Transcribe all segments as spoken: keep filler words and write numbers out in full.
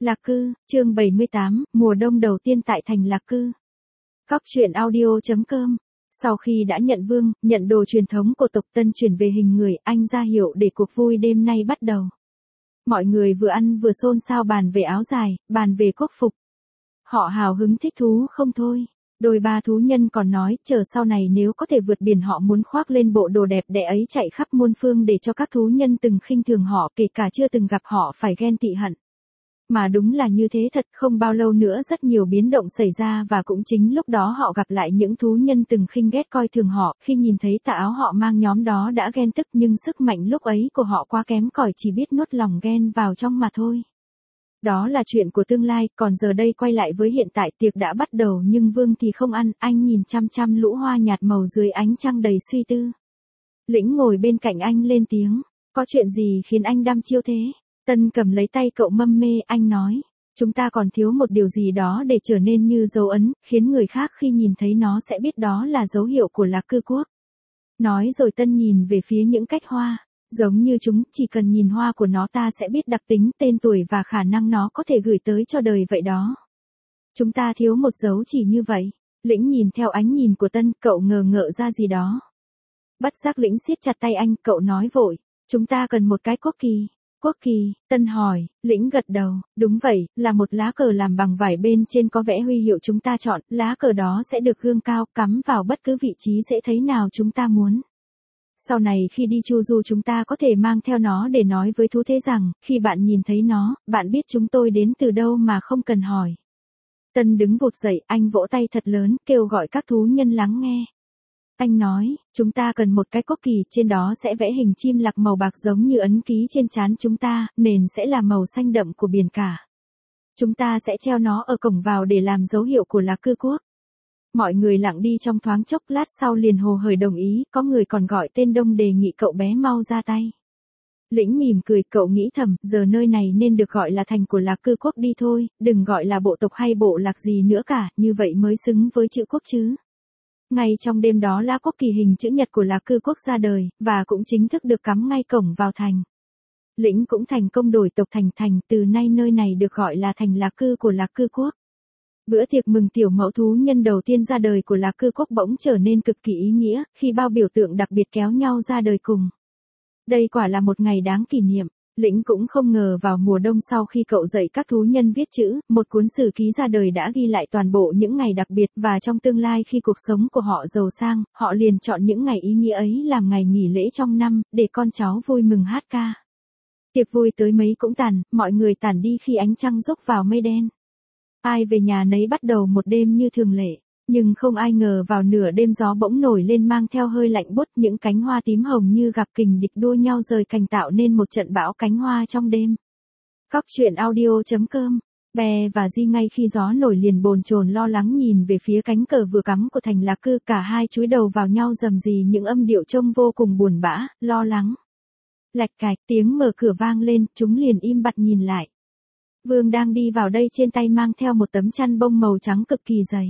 Lạc Cư, chương bảy mươi tám, mùa đông đầu tiên tại thành Lạc Cư. Cóc truyện audio chấm com. Sau khi đã nhận vương, nhận đồ truyền thống của tộc Tân chuyển về hình người, anh ra hiệu để cuộc vui đêm nay bắt đầu. Mọi người vừa ăn vừa xôn xao bàn về áo dài, bàn về quốc phục. Họ hào hứng thích thú không thôi. Đôi ba thú nhân còn nói, chờ sau này nếu có thể vượt biển họ muốn khoác lên bộ đồ đẹp đẽ ấy chạy khắp muôn phương để cho các thú nhân từng khinh thường họ, kể cả chưa từng gặp họ phải ghen tị hận. Mà đúng là như thế thật, không bao lâu nữa rất nhiều biến động xảy ra và cũng chính lúc đó họ gặp lại những thú nhân từng khinh ghét coi thường họ, khi nhìn thấy tà áo họ mang nhóm đó đã ghen tức nhưng sức mạnh lúc ấy của họ quá kém cỏi, chỉ biết nuốt lòng ghen vào trong mà thôi. Đó là chuyện của tương lai, còn giờ đây quay lại với hiện tại, tiệc đã bắt đầu nhưng Vương thì không ăn, anh nhìn chăm chăm lũ hoa nhạt màu dưới ánh trăng đầy suy tư. Lĩnh ngồi bên cạnh anh lên tiếng, có chuyện gì khiến anh đăm chiêu thế? Tân cầm lấy tay cậu mâm mê, anh nói, chúng ta còn thiếu một điều gì đó để trở nên như dấu ấn, khiến người khác khi nhìn thấy nó sẽ biết đó là dấu hiệu của Lạc Cư quốc. Nói rồi Tân nhìn về phía những cách hoa, giống như chúng, chỉ cần nhìn hoa của nó ta sẽ biết đặc tính, tên tuổi và khả năng nó có thể gửi tới cho đời vậy đó. Chúng ta thiếu một dấu chỉ như vậy. Lĩnh nhìn theo ánh nhìn của Tân, cậu ngờ ngợ ra gì đó. Bất giác Lĩnh siết chặt tay anh, cậu nói vội, chúng ta cần một cái quốc kỳ. Quốc kỳ, Tân hỏi, Lĩnh gật đầu, đúng vậy, là một lá cờ làm bằng vải bên trên có vẽ huy hiệu chúng ta chọn, lá cờ đó sẽ được gương cao, cắm vào bất cứ vị trí dễ thấy nào chúng ta muốn. Sau này khi đi chu du chúng ta có thể mang theo nó để nói với thú thế rằng, khi bạn nhìn thấy nó, bạn biết chúng tôi đến từ đâu mà không cần hỏi. Tân đứng vụt dậy, anh vỗ tay thật lớn, kêu gọi các thú nhân lắng nghe. Anh nói, chúng ta cần một cái quốc kỳ, trên đó sẽ vẽ hình chim lạc màu bạc giống như ấn ký trên trán chúng ta, nền sẽ là màu xanh đậm của biển cả. Chúng ta sẽ treo nó ở cổng vào để làm dấu hiệu của Lạc Cư quốc. Mọi người lặng đi trong thoáng chốc, lát sau liền hồ hởi đồng ý, có người còn gọi tên Đông đề nghị cậu bé mau ra tay. Lĩnh mỉm cười, cậu nghĩ thầm, giờ nơi này nên được gọi là thành của Lạc Cư quốc đi thôi, đừng gọi là bộ tộc hay bộ lạc gì nữa cả, như vậy mới xứng với chữ quốc chứ. Ngay trong đêm đó lá quốc kỳ hình chữ nhật của Lạc Cư quốc ra đời, và cũng chính thức được cắm ngay cổng vào thành. Lĩnh cũng thành công đổi tộc thành thành, từ nay nơi này được gọi là thành Lạc Cư của Lạc Cư quốc. Bữa tiệc mừng tiểu mẫu thú nhân đầu tiên ra đời của Lạc Cư quốc bỗng trở nên cực kỳ ý nghĩa, khi bao biểu tượng đặc biệt kéo nhau ra đời cùng. Đây quả là một ngày đáng kỷ niệm. Lĩnh cũng không ngờ vào mùa đông sau khi cậu dạy các thú nhân viết chữ, một cuốn sử ký ra đời đã ghi lại toàn bộ những ngày đặc biệt, và trong tương lai khi cuộc sống của họ giàu sang, họ liền chọn những ngày ý nghĩa ấy làm ngày nghỉ lễ trong năm, để con cháu vui mừng hát ca. Tiệc vui tới mấy cũng tàn, mọi người tản đi khi ánh trăng rúc vào mây đen. Ai về nhà nấy bắt đầu một đêm như thường lệ. Nhưng không ai ngờ vào nửa đêm gió bỗng nổi lên mang theo hơi lạnh buốt, những cánh hoa tím hồng như gặp kình địch đua nhau rời cành tạo nên một trận bão cánh hoa trong đêm. Cóc truyện audio chấm com. Bè và Di ngay khi gió nổi liền bồn chồn lo lắng nhìn về phía cánh cờ vừa cắm của thành Lạc Cư, cả hai chúi đầu vào nhau rầm rì những âm điệu trông vô cùng buồn bã, lo lắng. Lạch cạch, tiếng mở cửa vang lên, chúng liền im bặt nhìn lại. Vương đang đi vào đây trên tay mang theo một tấm chăn bông màu trắng cực kỳ dày.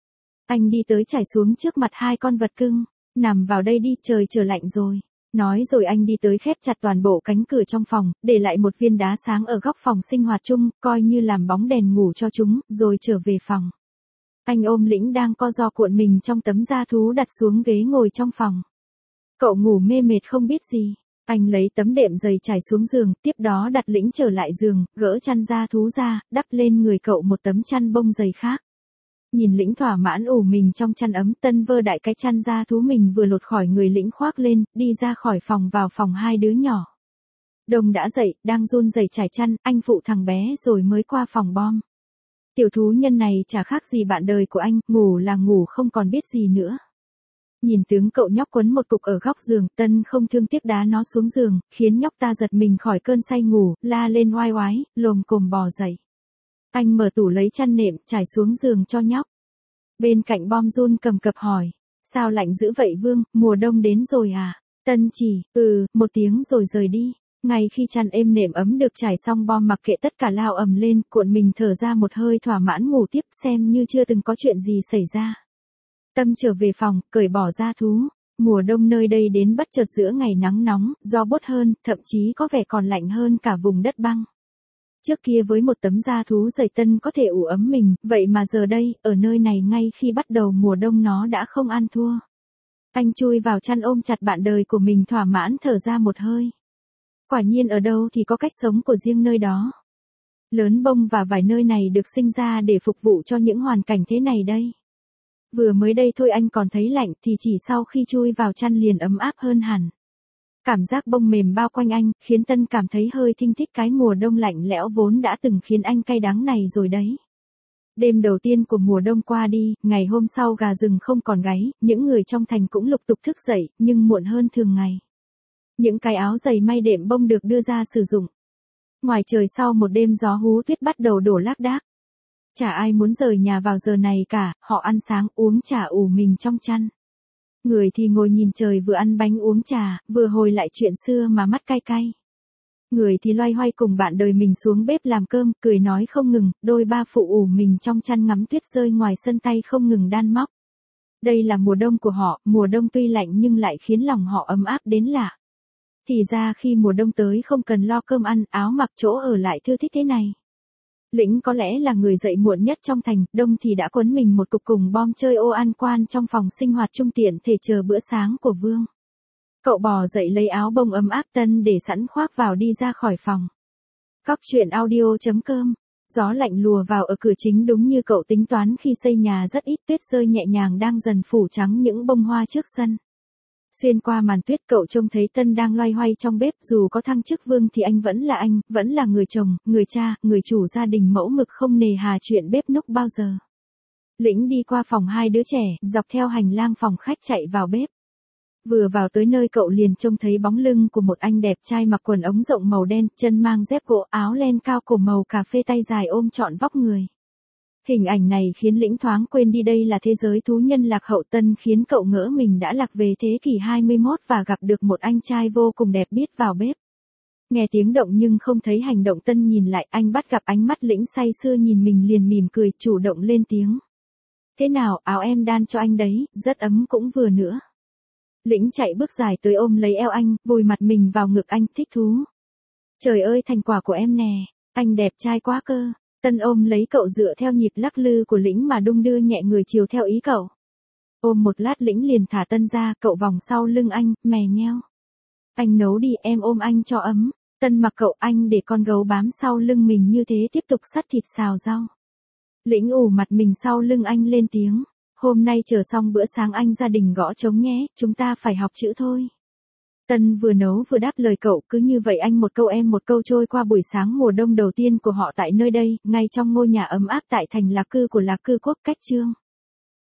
Anh đi tới trải xuống trước mặt hai con vật cưng, nằm vào đây đi, trời trở lạnh rồi. Nói rồi anh đi tới khép chặt toàn bộ cánh cửa trong phòng, để lại một viên đá sáng ở góc phòng sinh hoạt chung, coi như làm bóng đèn ngủ cho chúng, rồi trở về phòng. Anh ôm Lĩnh đang co ro cuộn mình trong tấm da thú đặt xuống ghế ngồi trong phòng. Cậu ngủ mê mệt không biết gì. Anh lấy tấm đệm dày trải xuống giường, tiếp đó đặt Lĩnh trở lại giường, gỡ chăn da thú ra, đắp lên người cậu một tấm chăn bông dày khác. Nhìn Lĩnh thỏa mãn ủ mình trong chăn ấm, Tân vơ đại cái chăn da thú mình vừa lột khỏi người Lĩnh khoác lên, đi ra khỏi phòng vào phòng hai đứa nhỏ. Đông đã dậy, đang run rẩy trải chăn, anh phụ thằng bé rồi mới qua phòng bom. Tiểu thú nhân này chả khác gì bạn đời của anh, ngủ là ngủ không còn biết gì nữa. Nhìn tướng cậu nhóc quấn một cục ở góc giường, Tân không thương tiếc đá nó xuống giường, khiến nhóc ta giật mình khỏi cơn say ngủ, la lên oai oái, lồm cồm bò dậy. Anh mở tủ lấy chăn nệm, trải xuống giường cho nhóc. Bên cạnh bom run cầm cập hỏi, sao lạnh dữ vậy Vương, mùa đông đến rồi à? Tân chỉ, ừ, một tiếng rồi rời đi. Ngay khi chăn êm nệm ấm được trải xong, bom mặc kệ tất cả lao ầm lên, cuộn mình thở ra một hơi thỏa mãn ngủ tiếp, xem như chưa từng có chuyện gì xảy ra. Tâm trở về phòng, cởi bỏ da thú. Mùa đông nơi đây đến bất chợt giữa ngày nắng nóng, gió bút hơn, thậm chí có vẻ còn lạnh hơn cả vùng đất băng. Trước kia với một tấm da thú dày Tân có thể ủ ấm mình, vậy mà giờ đây, ở nơi này ngay khi bắt đầu mùa đông nó đã không ăn thua. Anh chui vào chăn ôm chặt bạn đời của mình thỏa mãn thở ra một hơi. Quả nhiên ở đâu thì có cách sống của riêng nơi đó. Lớn bông và vải nơi này được sinh ra để phục vụ cho những hoàn cảnh thế này đây. Vừa mới đây thôi anh còn thấy lạnh thì chỉ sau khi chui vào chăn liền ấm áp hơn hẳn. Cảm giác bông mềm bao quanh anh, khiến Tân cảm thấy hơi thinh thích cái mùa đông lạnh lẽo vốn đã từng khiến anh cay đắng này rồi đấy. Đêm đầu tiên của mùa đông qua đi, ngày hôm sau gà rừng không còn gáy, những người trong thành cũng lục tục thức dậy, nhưng muộn hơn thường ngày. Những cái áo giày may đệm bông được đưa ra sử dụng. Ngoài trời sau một đêm gió hú tuyết bắt đầu đổ lác đác. Chả ai muốn rời nhà vào giờ này cả, họ ăn sáng uống trà ủ mình trong chăn. Người thì ngồi nhìn trời vừa ăn bánh uống trà, vừa hồi lại chuyện xưa mà mắt cay cay. Người thì loay hoay cùng bạn đời mình xuống bếp làm cơm, cười nói không ngừng, đôi ba phụ ủ mình trong chăn ngắm tuyết rơi ngoài sân tay không ngừng đan móc. Đây là mùa đông của họ, mùa đông tuy lạnh nhưng lại khiến lòng họ ấm áp đến lạ. Thì ra khi mùa đông tới không cần lo cơm ăn, áo mặc chỗ ở lại thư thích thế này. Lĩnh có lẽ là người dậy muộn nhất trong thành, đông thì đã quấn mình một cục cùng bom chơi ô ăn quan trong phòng sinh hoạt trung tiện thể chờ bữa sáng của Vương. Cậu bò dậy lấy áo bông ấm áp Tân để sẵn khoác vào đi ra khỏi phòng. Cóc truyện audio chấm com. Gió lạnh lùa vào ở cửa chính đúng như cậu tính toán khi xây nhà rất ít tuyết rơi nhẹ nhàng đang dần phủ trắng những bông hoa trước sân. Xuyên qua màn tuyết cậu trông thấy Tân đang loay hoay trong bếp, dù có thăng chức Vương thì anh vẫn là anh, vẫn là người chồng, người cha, người chủ gia đình mẫu mực không nề hà chuyện bếp núc bao giờ. Lĩnh đi qua phòng hai đứa trẻ, dọc theo hành lang phòng khách chạy vào bếp. Vừa vào tới nơi cậu liền trông thấy bóng lưng của một anh đẹp trai mặc quần ống rộng màu đen, chân mang dép gỗ, áo len cao cổ màu cà phê tay dài ôm trọn vóc người. Hình ảnh này khiến Lĩnh thoáng quên đi đây là thế giới thú nhân lạc hậu. Tân khiến cậu ngỡ mình đã lạc về thế kỷ hai mươi mốt và gặp được một anh trai vô cùng đẹp biết vào bếp. Nghe tiếng động nhưng không thấy hành động, Tân nhìn lại, anh bắt gặp ánh mắt Lĩnh say sưa nhìn mình liền mỉm cười, chủ động lên tiếng. Thế nào, áo em đan cho anh đấy, rất ấm cũng vừa nữa. Lĩnh chạy bước dài tới ôm lấy eo anh, vùi mặt mình vào ngực anh, thích thú. Trời ơi, thành quả của em nè, anh đẹp trai quá cơ. Tân ôm lấy cậu dựa theo nhịp lắc lư của Lĩnh mà đung đưa nhẹ người chiều theo ý cậu. Ôm một lát Lĩnh liền thả Tân ra, cậu vòng sau lưng anh, mè nheo. Anh nấu đi, em ôm anh cho ấm. Tân mặc cậu, anh để con gấu bám sau lưng mình như thế tiếp tục xắt thịt xào rau. Lĩnh ủ mặt mình sau lưng anh lên tiếng. Hôm nay chờ xong bữa sáng anh gia đình gõ trống nhé, chúng ta phải học chữ thôi. Tân vừa nấu vừa đáp lời cậu, cứ như vậy anh một câu em một câu trôi qua buổi sáng mùa đông đầu tiên của họ tại nơi đây, ngay trong ngôi nhà ấm áp tại thành Lạc Cư của Lạc Cư Quốc Cách Chương.